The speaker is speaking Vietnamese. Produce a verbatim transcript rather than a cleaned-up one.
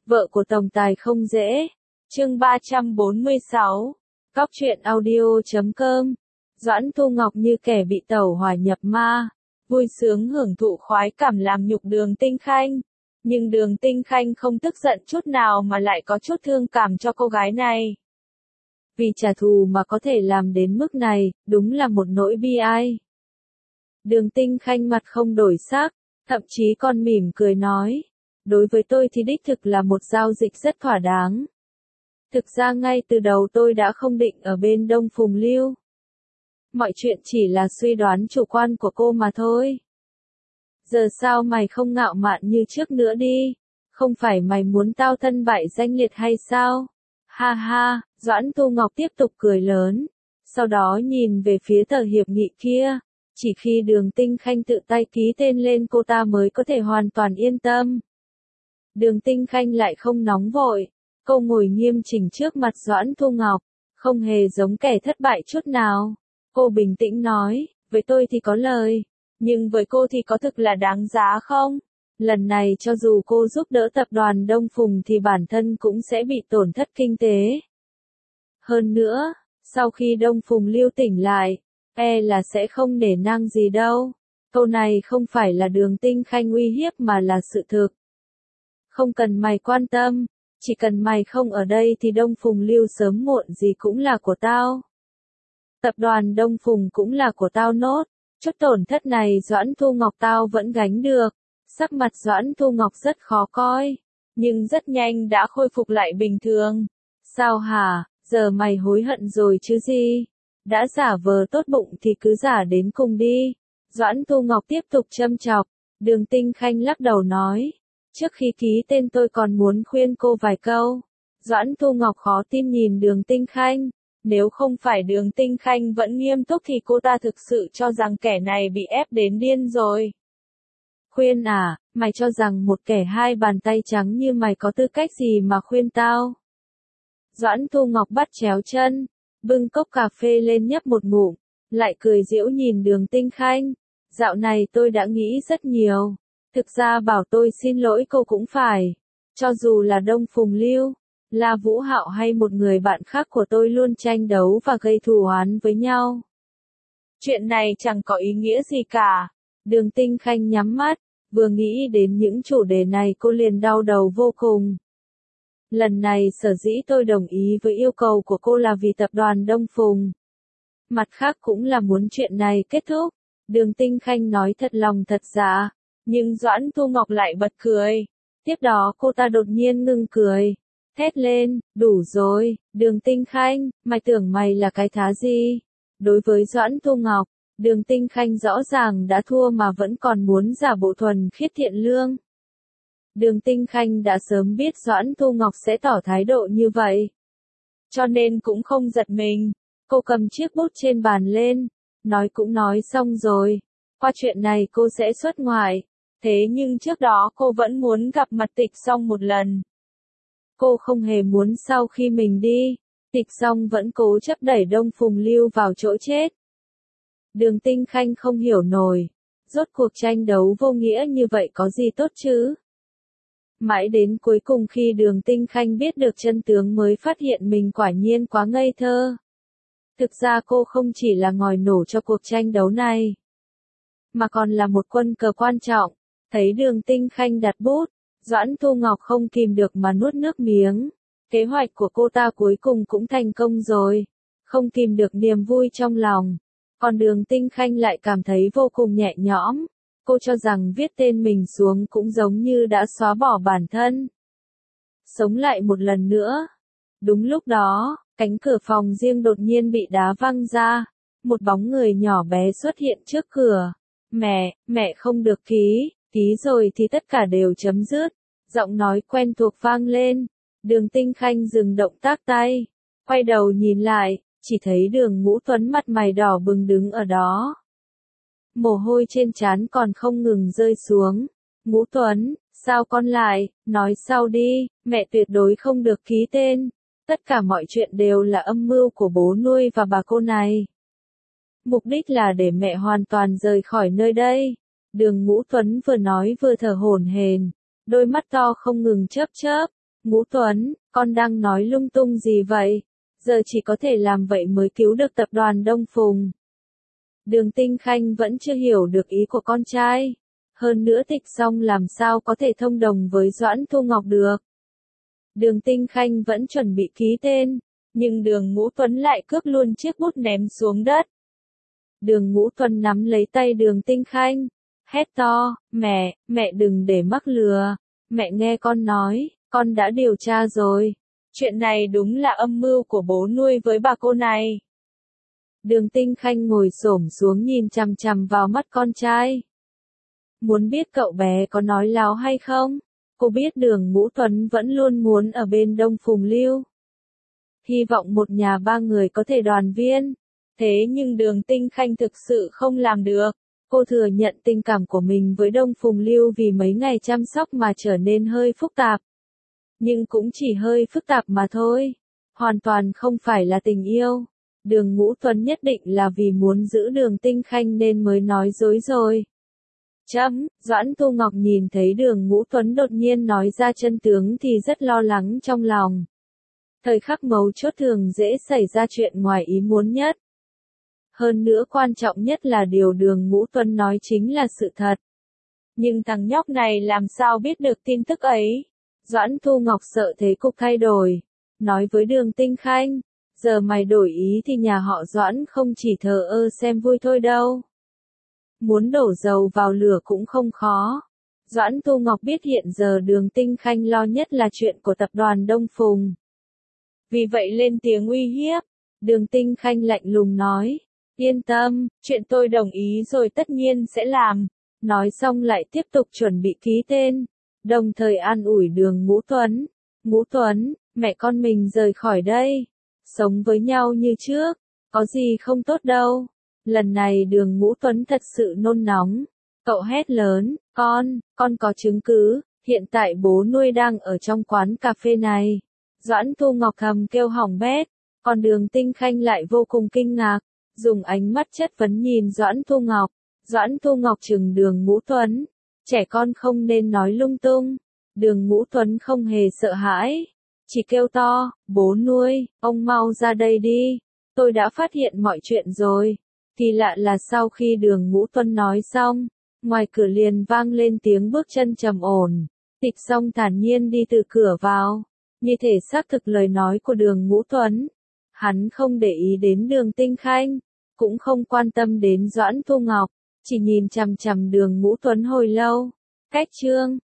Vợ của tổng tài không dễ. Chương ba trăm bốn mươi sáu. Góc truyện audio chấm com. Doãn Thu Ngọc như kẻ bị tẩu hỏa nhập ma, vui sướng hưởng thụ khoái cảm làm nhục Đường Tinh Khanh. Nhưng Đường Tinh Khanh không tức giận chút nào mà lại có chút thương cảm cho cô gái này. Vì trả thù mà có thể làm đến mức này, đúng là một nỗi bi ai. Đường Tinh Khanh mặt không đổi sắc, thậm chí còn mỉm cười nói. Đối với tôi thì đích thực là một giao dịch rất thỏa đáng. Thực ra ngay từ đầu tôi đã không định ở bên Đông Phùng Lưu. Mọi chuyện chỉ là suy đoán chủ quan của cô mà thôi. Giờ sao mày không ngạo mạn như trước nữa đi? Không phải mày muốn tao thân bại danh liệt hay sao? Ha ha, Doãn Thu Ngọc tiếp tục cười lớn. Sau đó nhìn về phía tờ hiệp nghị kia. Chỉ khi Đường Tinh Khanh tự tay ký tên lên cô ta mới có thể hoàn toàn yên tâm. Đường Tinh Khanh lại không nóng vội. Cô ngồi nghiêm chỉnh trước mặt Doãn Thu Ngọc. Không hề giống kẻ thất bại chút nào. Cô bình tĩnh nói, với tôi thì có lời. Nhưng với cô thì có thực là đáng giá không? Lần này cho dù cô giúp đỡ tập đoàn Đông Phùng thì bản thân cũng sẽ bị tổn thất kinh tế. Hơn nữa, sau khi Đông Phùng Lưu tỉnh lại, e là sẽ không nể nang gì đâu. Câu này không phải là Đường Tinh Khanh uy hiếp mà là sự thực. Không cần mày quan tâm, chỉ cần mày không ở đây thì Đông Phùng Lưu sớm muộn gì cũng là của tao. Tập đoàn Đông Phùng cũng là của tao nốt. Chút tổn thất này Doãn Thu Ngọc tao vẫn gánh được. Sắc mặt Doãn Thu Ngọc rất khó coi, nhưng rất nhanh đã khôi phục lại bình thường. Sao hả, giờ mày hối hận rồi chứ gì? Đã giả vờ tốt bụng thì cứ giả đến cùng đi. Doãn Thu Ngọc tiếp tục châm chọc. Đường Tinh Khanh lắc đầu nói. Trước khi ký tên tôi còn muốn khuyên cô vài câu. Doãn Thu Ngọc khó tin nhìn Đường Tinh Khanh. Nếu không phải Đường Tinh Khanh vẫn nghiêm túc thì cô ta thực sự cho rằng kẻ này bị ép đến điên rồi. Khuyên à, mày cho rằng một kẻ hai bàn tay trắng như mày có tư cách gì mà khuyên tao? Doãn Thu Ngọc bắt chéo chân, bưng cốc cà phê lên nhấp một ngụm, lại cười giễu nhìn Đường Tinh Khanh. Dạo này tôi đã nghĩ rất nhiều. Thực ra bảo tôi xin lỗi cô cũng phải. Cho dù là Đông Phùng Lưu, La Vũ Hạo hay một người bạn khác của tôi luôn tranh đấu và gây thù oán với nhau. Chuyện này chẳng có ý nghĩa gì cả. Đường Tinh Khanh nhắm mắt, vừa nghĩ đến những chủ đề này cô liền đau đầu vô cùng. Lần này sở dĩ tôi đồng ý với yêu cầu của cô là vì tập đoàn Đông Phùng. Mặt khác cũng là muốn chuyện này kết thúc. Đường Tinh Khanh nói thật lòng thật dạ, nhưng Doãn Thu Ngọc lại bật cười. Tiếp đó cô ta đột nhiên ngưng cười. Thét lên, đủ rồi, Đường Tinh Khanh, mày tưởng mày là cái thá gì? Đối với Doãn Thu Ngọc, Đường Tinh Khanh rõ ràng đã thua mà vẫn còn muốn giả bộ thuần khiết thiện lương. Đường Tinh Khanh đã sớm biết Doãn Thu Ngọc sẽ tỏ thái độ như vậy. Cho nên cũng không giật mình. Cô cầm chiếc bút trên bàn lên. Nói cũng nói xong rồi. Qua chuyện này cô sẽ xuất ngoại. Thế nhưng trước đó cô vẫn muốn gặp mặt Tịch Song một lần. Cô không hề muốn sau khi mình đi, Tịch Song vẫn cố chấp đẩy Đông Phùng Lưu vào chỗ chết. Đường Tinh Khanh không hiểu nổi. Rốt cuộc tranh đấu vô nghĩa như vậy có gì tốt chứ? Mãi đến cuối cùng khi Đường Tinh Khanh biết được chân tướng mới phát hiện mình quả nhiên quá ngây thơ. Thực ra cô không chỉ là ngòi nổ cho cuộc tranh đấu này, mà còn là một quân cờ quan trọng. Thấy Đường Tinh Khanh đặt bút, Doãn Thu Ngọc không kìm được mà nuốt nước miếng. Kế hoạch của cô ta cuối cùng cũng thành công rồi. Không kìm được niềm vui trong lòng. Còn Đường Tinh Khanh lại cảm thấy vô cùng nhẹ nhõm. Cô cho rằng viết tên mình xuống cũng giống như đã xóa bỏ bản thân. Sống lại một lần nữa. Đúng lúc đó, cánh cửa phòng riêng đột nhiên bị đá văng ra. Một bóng người nhỏ bé xuất hiện trước cửa. Mẹ, mẹ không được ký, ký rồi thì tất cả đều chấm dứt. Giọng nói quen thuộc vang lên. Đường Tinh Khanh dừng động tác tay. Quay đầu nhìn lại, chỉ thấy Đường Ngũ Tuấn mặt mày đỏ bừng đứng ở đó. Mồ hôi trên trán còn không ngừng rơi xuống. Ngũ Tuấn, sao con lại, nói sau đi, mẹ tuyệt đối không được ký tên. Tất cả mọi chuyện đều là âm mưu của bố nuôi và bà cô này. Mục đích là để mẹ hoàn toàn rời khỏi nơi đây. Đường Ngũ Tuấn vừa nói vừa thở hổn hển, đôi mắt to không ngừng chớp chớp. Ngũ Tuấn, con đang nói lung tung gì vậy? Giờ chỉ có thể làm vậy mới cứu được tập đoàn Đông Phùng. Đường Tinh Khanh vẫn chưa hiểu được ý của con trai. Hơn nữa Tịch Song làm sao có thể thông đồng với Doãn Thu Ngọc được. Đường Tinh Khanh vẫn chuẩn bị ký tên, nhưng đường Ngũ Tuấn lại cướp luôn chiếc bút ném xuống đất. Đường Ngũ Tuấn nắm lấy tay đường Tinh Khanh, hét to, mẹ, mẹ đừng để mắc lừa, mẹ nghe con nói, con đã điều tra rồi. Chuyện này đúng là âm mưu của bố nuôi với bà cô này. Đường Tinh Khanh ngồi xổm xuống nhìn chằm chằm vào mắt con trai. Muốn biết cậu bé có nói láo hay không? Cô biết đường Ngũ Tuấn vẫn luôn muốn ở bên Đông Phùng Lưu. Hy vọng một nhà ba người có thể đoàn viên. Thế nhưng đường Tinh Khanh thực sự không làm được. Cô thừa nhận tình cảm của mình với Đông Phùng Lưu vì mấy ngày chăm sóc mà trở nên hơi phức tạp. Nhưng cũng chỉ hơi phức tạp mà thôi. Hoàn toàn không phải là tình yêu. Đường Ngũ Tuấn nhất định là vì muốn giữ đường Tinh Khanh nên mới nói dối rồi. Chấm, Doãn Thu Ngọc nhìn thấy đường Ngũ Tuấn đột nhiên nói ra chân tướng thì rất lo lắng trong lòng. Thời khắc mấu chốt thường dễ xảy ra chuyện ngoài ý muốn nhất. Hơn nữa quan trọng nhất là điều đường Ngũ Tuấn nói chính là sự thật. Nhưng thằng nhóc này làm sao biết được tin tức ấy? Doãn Thu Ngọc sợ thế cục thay đổi. Nói với đường Tinh Khanh, giờ mày đổi ý thì nhà họ Doãn không chỉ thờ ơ xem vui thôi đâu. Muốn đổ dầu vào lửa cũng không khó. Doãn Thu Ngọc biết hiện giờ đường Tinh Khanh lo nhất là chuyện của tập đoàn Đông Phùng. Vì vậy lên tiếng uy hiếp. Đường Tinh Khanh lạnh lùng nói. Yên tâm, chuyện tôi đồng ý rồi tất nhiên sẽ làm. Nói xong lại tiếp tục chuẩn bị ký tên. Đồng thời an ủi đường Ngũ Tuấn. Ngũ Tuấn, mẹ con mình rời khỏi đây. Sống với nhau như trước. Có gì không tốt đâu. Lần này đường Ngũ Tuấn thật sự nôn nóng. Cậu hét lớn, con, con có chứng cứ, hiện tại bố nuôi đang ở trong quán cà phê này. Doãn Thu Ngọc thầm kêu hỏng bét, còn đường Tinh Khanh lại vô cùng kinh ngạc, dùng ánh mắt chất vấn nhìn Doãn Thu Ngọc. Doãn Thu Ngọc trừng đường Ngũ Tuấn, trẻ con không nên nói lung tung. Đường Ngũ Tuấn không hề sợ hãi, chỉ kêu to, bố nuôi, ông mau ra đây đi, tôi đã phát hiện mọi chuyện rồi. Kỳ lạ là sau khi đường Ngũ Tuấn nói xong, ngoài cửa liền vang lên tiếng bước chân trầm ổn. Tịch Song thản nhiên đi từ cửa vào, như thể xác thực lời nói của đường Ngũ Tuấn. Hắn không để ý đến đường Tinh Khanh, cũng không quan tâm đến Doãn Thu Ngọc, chỉ nhìn chằm chằm đường Ngũ Tuấn hồi lâu. Cách chương